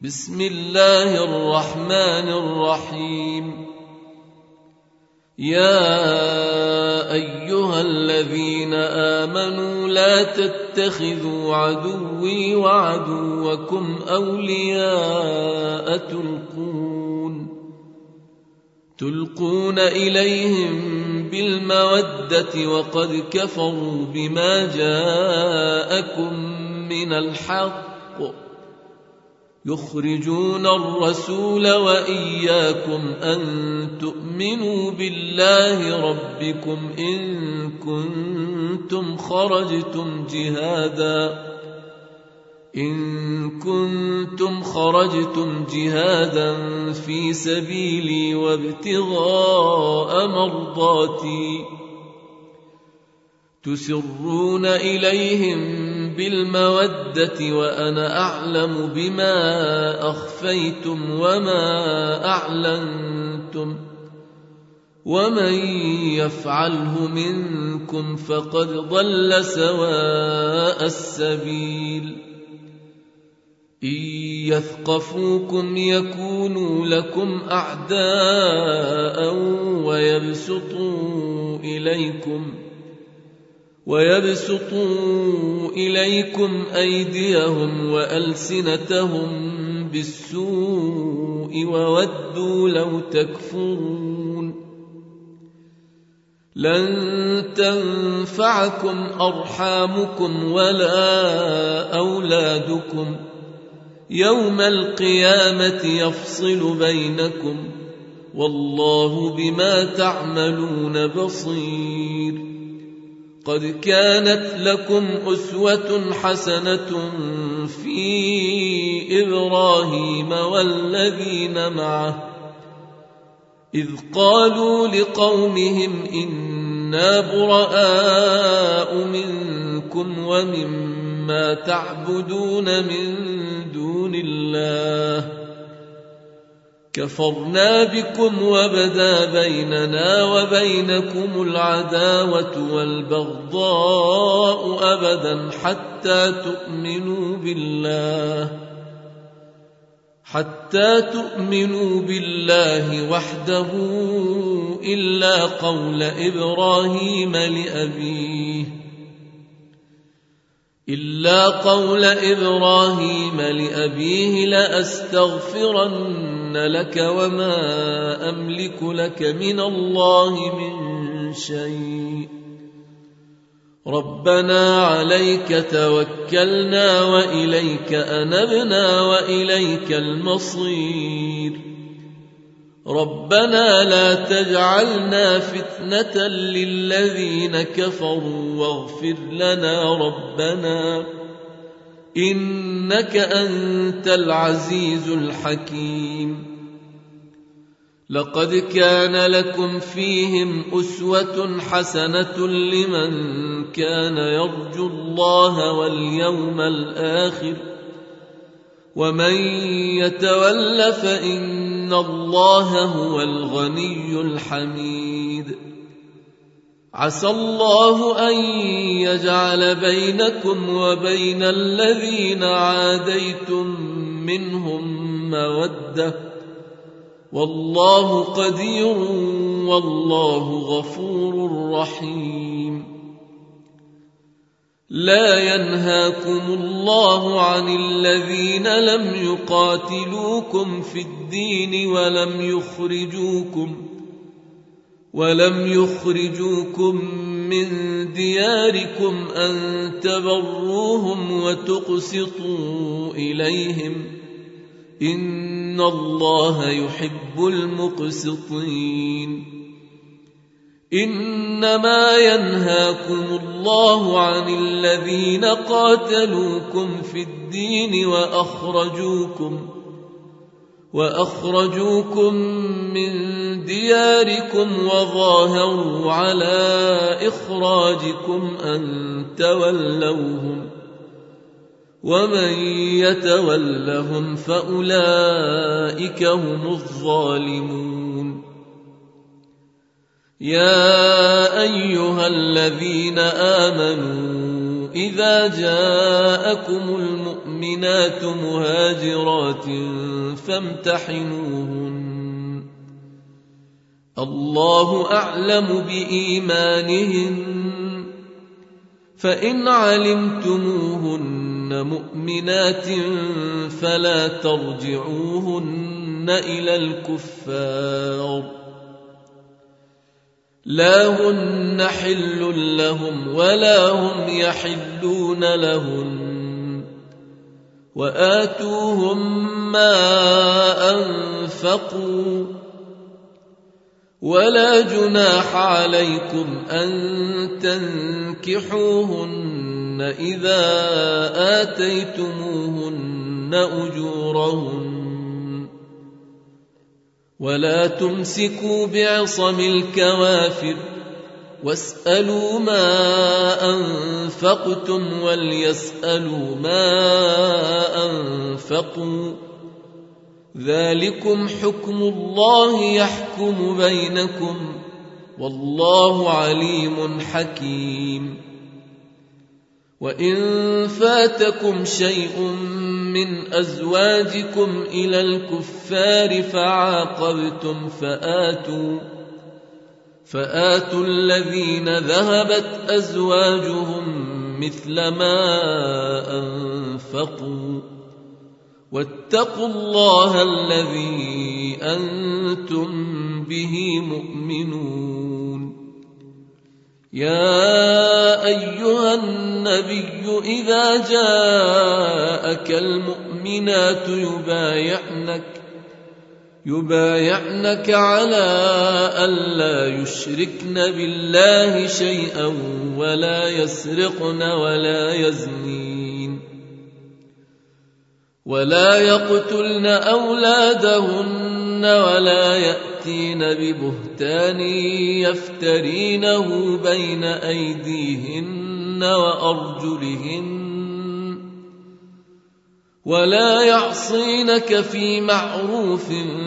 بسم الله الرحمن الرحيم. يا أيها الذين آمنوا لا تتخذوا عدوي وعدوكم أولياء تلقون إليهم بالمودة وقد كفروا بما جاءكم من الحق يخرجون الرسول وإياكم أن تؤمنوا بالله ربكم إن كنتم خرجتم جهادا في سبيلي وابتغاء مرضاتي تسرون إليهم بالمودة وأنا أعلم بما أخفيتم وما أعلنتم ومن يفعله منكم فقد ضل سواء السبيل. إن يثقفوكم يكونوا لكم أعداء ويبسطوا إليكم أيديهم وألسنتهم بالسوء وودوا لو تكفرون. لن تنفعكم أرحامكم ولا أولادكم يوم القيامة يفصل بينكم والله بما تعملون بصير. قد كانت لكم أسوة حسنة في إبراهيم والذين معه إذ قالوا لقومهم إنا براء منكم ومما تعبدون من دون الله كفرنا بكم وبدا بيننا وبينكم العداوة والبغضاء أبدا حتى تؤمنوا بالله وحده إلا قول إبراهيم لأبيه لأستغفرن لك وما أملك لك من الله من شيء ربنا عليك توكلنا وإليك أنبنا وإليك المصير. ربنا لا تجعلنا فتنة للذين كفروا واغفر لنا ربنا إنك أنت العزيز الحكيم. لقد كان لكم فيهم أسوة حسنة لمن كان يرجو الله واليوم الآخر ومن يتول فإن الله هو الغني الحميد. عسى الله أن يجعل بينكم وبين الذين عاديتم منهم مودة والله قدير والله غفور رحيم. لا ينهاكم الله عن الذين لم يقاتلوكم في الدين ولم يخرجوكم من دياركم أن تبروهم وتقسطوا إليهم إن الله يحب المقسطين. إنما ينهاكم الله عن الذين قاتلوكم في الدين وأخرجوكم من دياركم وظاهروا على إخراجكم أن تولوهم ومن يتولهم فأولئك هم الظالمون. يا أيها الذين آمنوا إذا جاءكم المؤمنات مهاجرات فامتحنوهن الله أعلم بإيمانهن فإن علمتموهن مؤمنات فلا ترجعوهن إلى الكفار لا هن حل لهم ولا هم يحلون لهن وآتوهم ما أنفقوا ولا جناح عليكم أن تنكحوهن إذا آتيتموهن أجورهن ولا تمسكوا بعصم الكوافر واسألوا ما أنفقتم وليسألوا ما أنفقوا ذلكم حكم الله يحكم بينكم والله عليم حكيم وإن فاتكم شيء من أزواجكم إلى الكفار فعاقبتم فآتوا الذين ذهبت أزواجهم مثل ما أنفقوا واتقوا الله الذي أنتم به مؤمنون يا أيها النبي إذا جاءك المؤمنات يبايعنك على ألا يشركن بالله شيئا ولا يسرقن ولا يزنين ولا يقتلن أولادهن ولا يأتين ببهتان يفترينه بين أيديهن وأرجلهن ولا يعصينك في معروف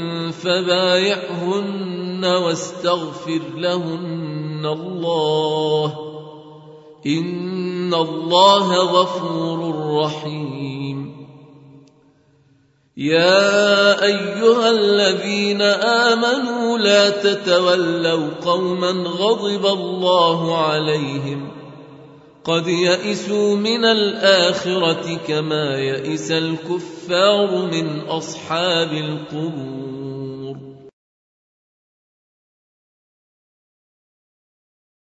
فبايعهن واستغفر لهن الله إن الله غفور رحيم يا أيها الذين آمنوا لا تتولوا قوما غضب الله عليهم قد يئسوا من الآخرة كما يئس الكفار من أصحاب القبور